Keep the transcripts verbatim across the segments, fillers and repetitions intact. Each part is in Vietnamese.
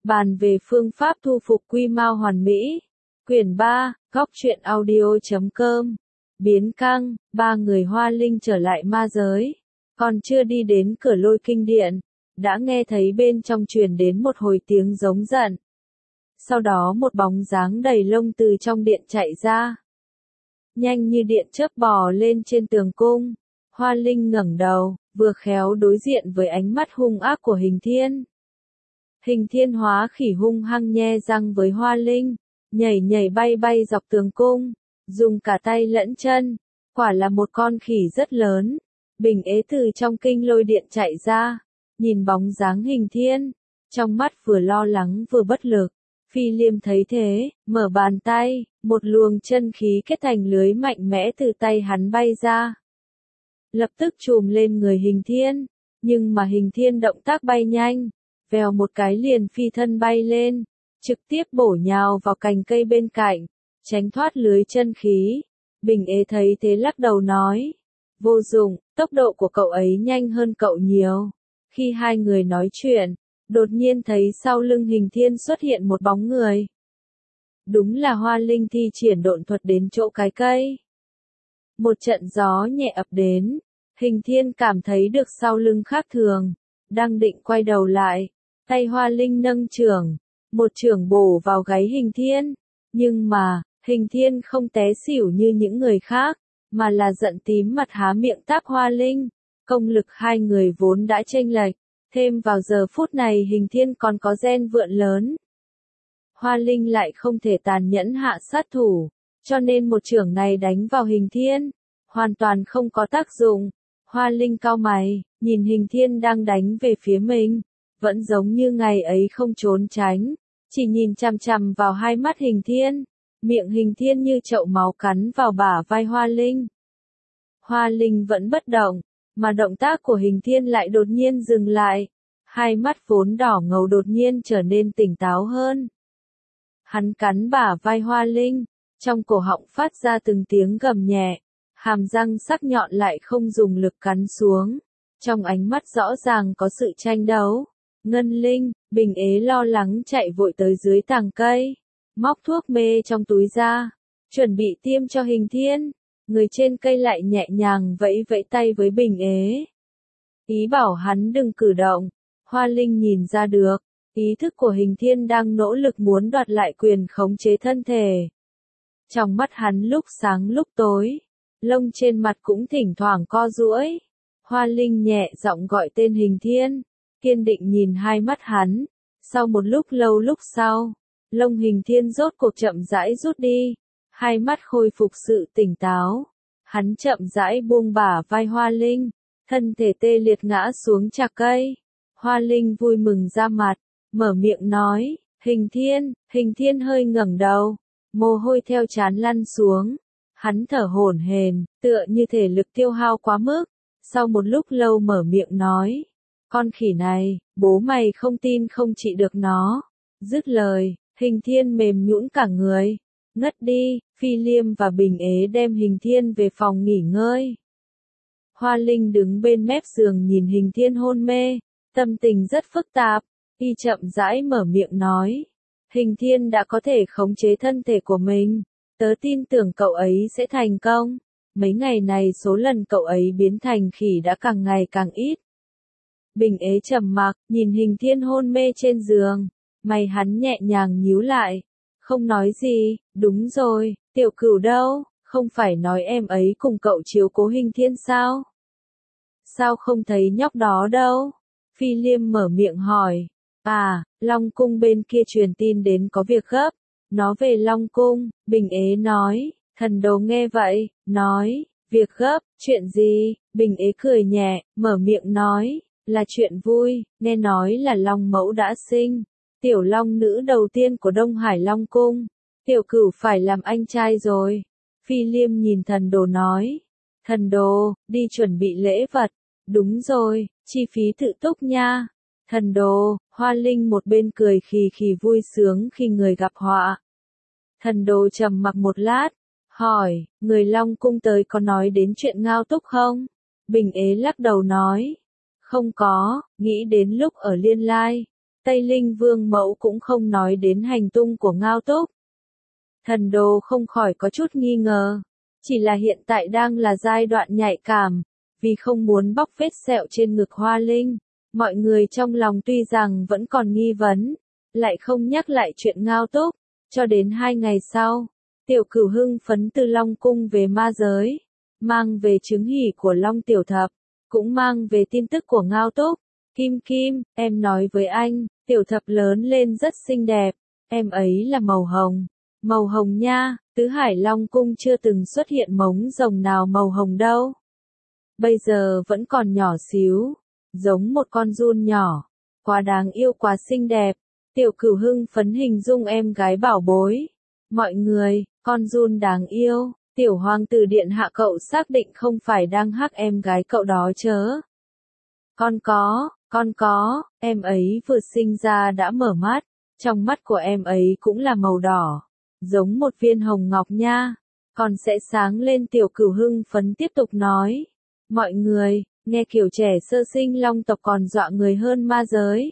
Bàn về phương pháp thu phục quy mao hoàn mỹ. Quyển ba, góc truyện audio chấm com. Biến căng, ba người Hoa Linh trở lại ma giới. Còn chưa đi đến cửa Lôi Kinh Điện, đã nghe thấy bên trong truyền đến một hồi tiếng giống giận. Sau đó một bóng dáng đầy lông từ trong điện chạy ra. Nhanh như điện chớp bò lên trên tường cung. Hoa Linh ngẩng đầu, vừa khéo đối diện với ánh mắt hung ác của Hình Thiên. Hình Thiên hóa khỉ hung hăng nhe răng với Hoa Linh, nhảy nhảy bay bay dọc tường cung, dùng cả tay lẫn chân, quả là một con khỉ rất lớn. Bình Ế từ trong kinh lôi điện chạy ra, nhìn bóng dáng Hình Thiên, trong mắt vừa lo lắng vừa bất lực. Phi Liêm thấy thế, mở bàn tay, một luồng chân khí kết thành lưới mạnh mẽ từ tay hắn bay ra. Lập tức chùm lên người Hình Thiên, nhưng mà Hình Thiên động tác bay nhanh, vèo một cái liền phi thân bay lên, trực tiếp bổ nhào vào cành cây bên cạnh, tránh thoát lưới chân khí. Bình Ế thấy thế lắc đầu nói, vô dụng, tốc độ của cậu ấy nhanh hơn cậu nhiều. Khi hai người nói chuyện, đột nhiên thấy sau lưng Hình Thiên xuất hiện một bóng người. Đúng là Hoa Linh thi triển độn thuật đến chỗ cái cây. Một trận gió nhẹ ập đến, Hình Thiên cảm thấy được sau lưng khác thường, đang định quay đầu lại, tay Hoa Linh nâng chưởng, một chưởng bổ vào gáy Hình Thiên, nhưng mà, Hình Thiên không té xỉu như những người khác, mà là giận tím mặt há miệng táp Hoa Linh. Công lực hai người vốn đã chênh lệch, thêm vào giờ phút này Hình Thiên còn có gen vượn lớn. Hoa Linh lại không thể tàn nhẫn hạ sát thủ, cho nên một chưởng này đánh vào Hình Thiên, hoàn toàn không có tác dụng. Hoa Linh cau mày, nhìn Hình Thiên đang đánh về phía mình, vẫn giống như ngày ấy không trốn tránh, chỉ nhìn chằm chằm vào hai mắt Hình Thiên, miệng Hình Thiên như chậu máu cắn vào bả vai Hoa Linh. Hoa Linh vẫn bất động, mà động tác của Hình Thiên lại đột nhiên dừng lại, hai mắt vốn đỏ ngầu đột nhiên trở nên tỉnh táo hơn. Hắn cắn bả vai Hoa Linh, trong cổ họng phát ra từng tiếng gầm nhẹ, hàm răng sắc nhọn lại không dùng lực cắn xuống, trong ánh mắt rõ ràng có sự tranh đấu. Ngân Linh, Bình Ế lo lắng chạy vội tới dưới tàng cây, móc thuốc mê trong túi ra, chuẩn bị tiêm cho Hình Thiên. Người trên cây lại nhẹ nhàng vẫy vẫy tay với Bình Ế, ý bảo hắn đừng cử động. Hoa Linh nhìn ra được, ý thức của Hình Thiên đang nỗ lực muốn đoạt lại quyền khống chế thân thể. Trong mắt hắn lúc sáng lúc tối, lông trên mặt cũng thỉnh thoảng co duỗi. Hoa Linh nhẹ giọng gọi tên Hình Thiên, kiên định nhìn hai mắt hắn. Sau một lúc lâu lúc sau, lông Hình Thiên rốt cuộc chậm rãi rút đi, hai mắt khôi phục sự tỉnh táo. Hắn chậm rãi buông bả vai Hoa Linh, thân thể tê liệt ngã xuống chạc cây. Hoa Linh vui mừng ra mặt, mở miệng nói, Hình Thiên. Hình Thiên hơi ngẩng đầu, mồ hôi theo trán lăn xuống. Hắn thở hổn hển, tựa như thể lực tiêu hao quá mức. Sau một lúc lâu mở miệng nói, con khỉ này, bố mày không tin không trị được nó. Dứt lời, Hình Thiên mềm nhũn cả người, ngất đi. Phi Liêm và Bình Ế đem Hình Thiên về phòng nghỉ ngơi. Hoa Linh đứng bên mép giường nhìn Hình Thiên hôn mê, tâm tình rất phức tạp. Y chậm rãi mở miệng nói, Hình Thiên đã có thể khống chế thân thể của mình, tớ tin tưởng cậu ấy sẽ thành công. Mấy ngày này số lần cậu ấy biến thành khỉ đã càng ngày càng ít. Bình Ế trầm mặc, nhìn Hình Thiên hôn mê trên giường, mày hắn nhẹ nhàng nhíu lại, không nói gì. Đúng rồi, Tiểu Cửu đâu, không phải nói em ấy cùng cậu chiếu cố Hình Thiên sao? Sao không thấy nhóc đó đâu? Phi Liêm mở miệng hỏi. À, Long Cung bên kia truyền tin đến có việc gấp. Nó về Long Cung. Bình Ế nói. Thần Đồ nghe vậy, nói, việc gấp, chuyện gì? Bình Ế cười nhẹ, mở miệng nói, là chuyện vui, nghe nói là Long Mẫu đã sinh. Tiểu Long nữ đầu tiên của Đông Hải Long Cung. Tiểu Cửu phải làm anh trai rồi. Phi Liêm nhìn Thần Đồ nói. Thần Đồ, đi chuẩn bị lễ vật. Đúng rồi, chi phí tự túc nha. Thần Đồ, Hoa Linh một bên cười khì khì vui sướng khi người gặp họa. Thần Đồ trầm mặc một lát, hỏi, người Long Cung tới có nói đến chuyện Ngao Túc không? Bình Ế lắc đầu nói. Không có, nghĩ đến lúc ở Liên Lai. Tây Linh Vương mẫu cũng không nói đến hành tung của Ngao Túc. Thần Đồ không khỏi có chút nghi ngờ, chỉ là hiện tại đang là giai đoạn nhạy cảm, vì không muốn bóc vết sẹo trên ngực Hoa Linh, mọi người trong lòng tuy rằng vẫn còn nghi vấn, lại không nhắc lại chuyện Ngao Túc, cho đến hai ngày sau, Tiểu Cửu hưng phấn từ Long Cung về ma giới, mang về chứng hỉ của Long Tiểu Thập, cũng mang về tin tức của Ngao Túc. Kim Kim, em nói với anh, Tiểu Thập lớn lên rất xinh đẹp, em ấy là màu hồng. Màu hồng nha, Tứ Hải Long Cung chưa từng xuất hiện mống rồng nào màu hồng đâu. Bây giờ vẫn còn nhỏ xíu, giống một con giun nhỏ, quá đáng yêu quá xinh đẹp. Tiểu Cửu hưng phấn hình dung em gái bảo bối. Mọi người, con giun đáng yêu, Tiểu Hoàng tử điện hạ cậu xác định không phải đang hắc em gái cậu đó chớ. Con có, con có, em ấy vừa sinh ra đã mở mắt, trong mắt của em ấy cũng là màu đỏ, giống một viên hồng ngọc nha, còn sẽ sáng lên. Tiểu Cửu hưng phấn tiếp tục nói. Mọi người, nghe kiểu trẻ sơ sinh long tộc còn dọa người hơn ma giới.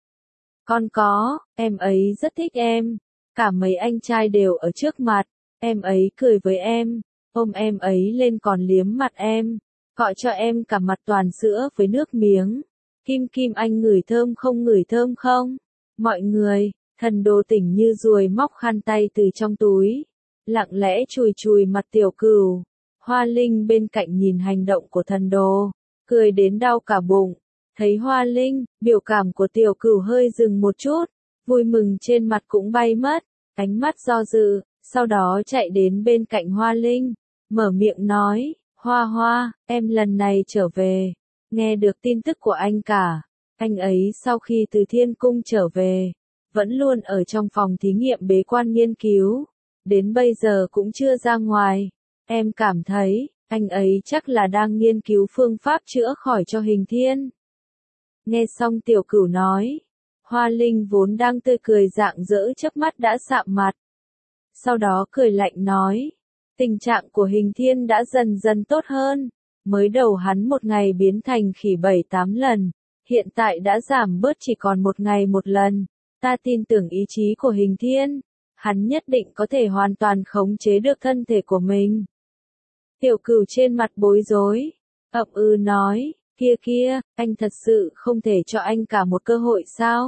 Con có, em ấy rất thích em, cả mấy anh trai đều ở trước mặt, em ấy cười với em, ôm em ấy lên còn liếm mặt em, gọi cho em cả mặt toàn sữa với nước miếng. Kim Kim anh ngửi thơm không ngửi thơm không? Mọi người, Thần Đồ tỉnh như ruồi móc khăn tay từ trong túi, lặng lẽ chùi chùi mặt Tiểu Cửu. Hoa Linh bên cạnh nhìn hành động của Thần Đồ, cười đến đau cả bụng. Thấy Hoa Linh, biểu cảm của Tiểu Cửu hơi dừng một chút, vui mừng trên mặt cũng bay mất, ánh mắt do dự, sau đó chạy đến bên cạnh Hoa Linh, mở miệng nói, Hoa Hoa, em lần này trở về, nghe được tin tức của anh cả, anh ấy sau khi từ Thiên Cung trở về, vẫn luôn ở trong phòng thí nghiệm bế quan nghiên cứu, đến bây giờ cũng chưa ra ngoài, em cảm thấy, anh ấy chắc là đang nghiên cứu phương pháp chữa khỏi cho Hình Thiên. Nghe xong Tiểu Cửu nói, Hoa Linh vốn đang tươi cười rạng rỡ chớp mắt đã sạm mặt. Sau đó cười lạnh nói, tình trạng của Hình Thiên đã dần dần tốt hơn, mới đầu hắn một ngày biến thành khỉ bảy tám lần, hiện tại đã giảm bớt chỉ còn một ngày một lần, ta tin tưởng ý chí của Hình Thiên, hắn nhất định có thể hoàn toàn khống chế được thân thể của mình. Tiểu Cửu trên mặt bối rối, ậm ừ nói, kia kia, anh thật sự không thể cho anh cả một cơ hội sao?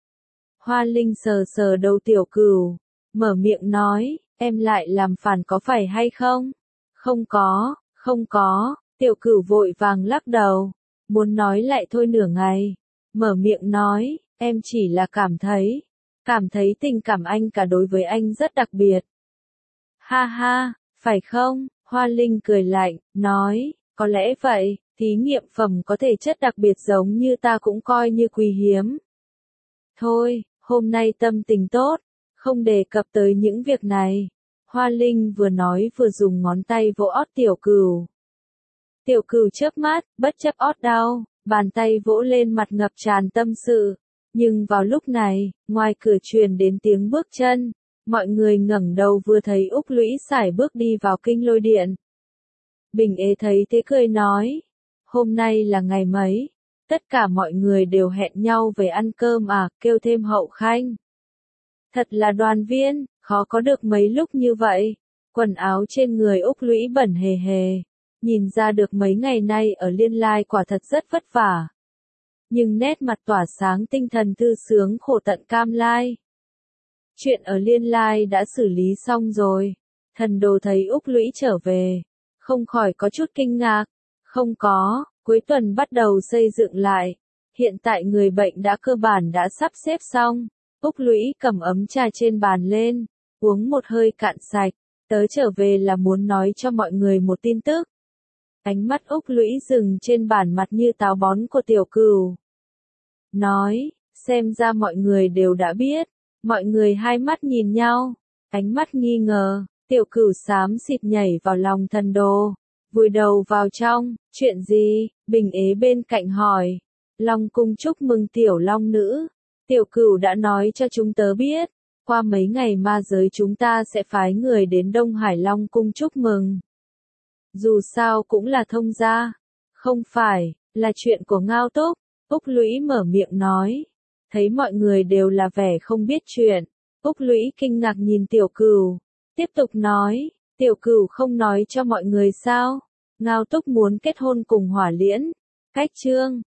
Hoa Linh sờ sờ đầu Tiểu Cửu, mở miệng nói, em lại làm phản có phải hay không? Không có, không có, Tiểu Cửu vội vàng lắc đầu, muốn nói lại thôi nửa ngày, mở miệng nói, em chỉ là cảm thấy, cảm thấy tình cảm anh cả đối với anh rất đặc biệt. Ha ha, phải không? Hoa Linh cười lạnh, nói, có lẽ vậy, thí nghiệm phẩm có thể chất đặc biệt giống như ta cũng coi như quý hiếm. Thôi, hôm nay tâm tình tốt, không đề cập tới những việc này. Hoa Linh vừa nói vừa dùng ngón tay vỗ ót Tiểu Cửu. Tiểu Cửu chớp mắt, bất chấp ót đau, bàn tay vỗ lên mặt ngập tràn tâm sự. Nhưng vào lúc này, ngoài cửa truyền đến tiếng bước chân, mọi người ngẩng đầu vừa thấy Úc Lũy sải bước đi vào Kinh Lôi Điện. Bình Ế thấy thế cười nói, hôm nay là ngày mấy, tất cả mọi người đều hẹn nhau về ăn cơm à, kêu thêm Hậu Khanh. Thật là đoàn viên, khó có được mấy lúc như vậy, quần áo trên người Úc Lũy bẩn hề hề, nhìn ra được mấy ngày nay ở Liên Lai quả thật rất vất vả. Nhưng nét mặt tỏa sáng tinh thần thư sướng khổ tận cam lai. Chuyện ở Liên Lai đã xử lý xong rồi, Thần Đồ thấy Úc Lũy trở về, không khỏi có chút kinh ngạc, không có, cuối tuần bắt đầu xây dựng lại, hiện tại người bệnh đã cơ bản đã sắp xếp xong, Úc Lũy cầm ấm trà trên bàn lên, uống một hơi cạn sạch, tớ trở về là muốn nói cho mọi người một tin tức. Ánh mắt Úc Lũy dừng trên bản mặt như táo bón của Tiểu Cửu. Nói, xem ra mọi người đều đã biết, mọi người hai mắt nhìn nhau, ánh mắt nghi ngờ, Tiểu Cửu xám xịt nhảy vào lòng Thần Đồ, vùi đầu vào trong, chuyện gì, Bình Ế bên cạnh hỏi, Long Cung chúc mừng Tiểu Long Nữ, Tiểu Cửu đã nói cho chúng tớ biết, qua mấy ngày ma giới chúng ta sẽ phái người đến Đông Hải Long Cung chúc mừng. Dù sao cũng là thông gia, không phải, là chuyện của Ngao Túc, Úc Lũy mở miệng nói. thấy mọi người đều là vẻ không biết chuyện. Úc Lũy kinh ngạc nhìn Tiểu Cửu, tiếp tục nói, Tiểu Cửu không nói cho mọi người sao? Ngao Túc muốn kết hôn cùng Hỏa Liễn. Cách Trương